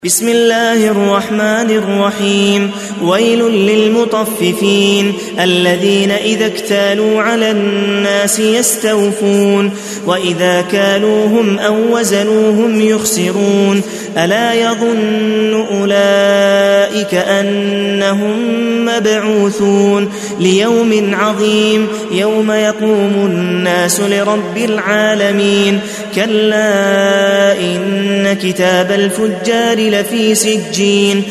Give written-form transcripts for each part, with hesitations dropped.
بسم الله الرحمن الرحيم. ويل للمطففين الذين إذا اكتالوا على الناس يستوفون وإذا كالوهم أو وزنوهم يخسرون ألا يظن أولئك أنهم مبعوثون ليوم عظيم يوم يقوم الناس لرب العالمين. كلا إن كتاب الفجار لفي سجين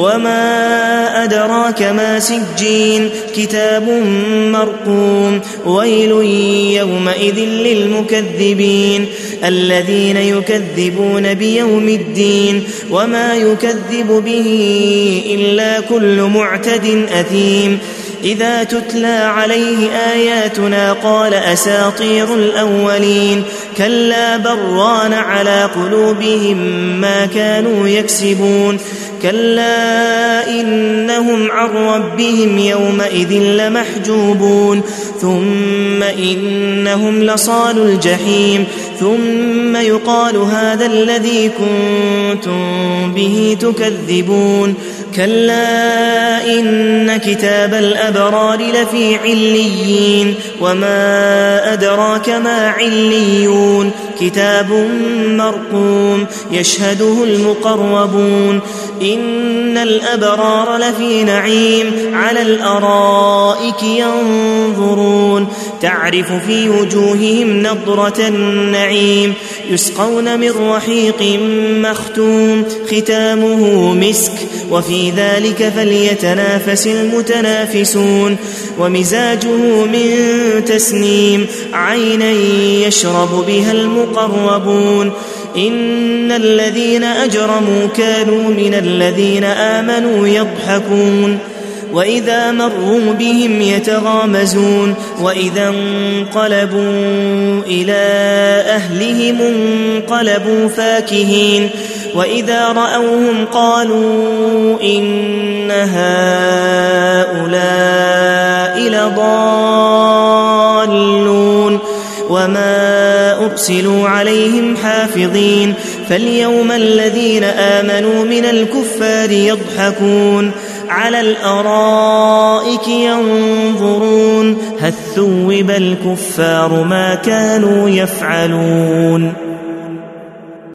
وما أدراك ما سجين كتاب مرقوم. ويل يومئذ للمكذبين الذين يكذبون بيوم الدين وما يكذب به إلا كل معتد أثيم. إذا تتلى عليه آياتنا قال أساطير الأولين كلا بران على قلوبهم ما كانوا يكسبون. كلا إنهم عن ربهم يومئذ لمحجوبون ثم إنهم لصال الجحيم ثم يقال هذا الذي كنتم به تكذبون. كلا إن كتاب الأبرار لفي عليين وما أدراك ما عليون كتاب مرقوم يشهده المقربون. إن الأبرار لفي نعيم على الأرائك ينظرون تعرف في وجوههم نضرة النعيم يسقون من رحيق مختوم ختامه مسك وفي ذلك فليتنافس المتنافسون. ومزاجه من تسنيم عينا يشرب بها المقربون. إن الذين أجرموا كانوا من الذين آمنوا يضحكون وإذا مروا بهم يتغامزون وإذا انقلبوا إلى أهلهم انقلبوا فاكهين وإذا رأوهم قالوا إن هؤلاء لضالون وما أرسلوا عليهم حافظين. فاليوم الذين آمنوا من الكفار يضحكون على الأرائك ينظرون هل ثوب الكفار ما كانوا يفعلون.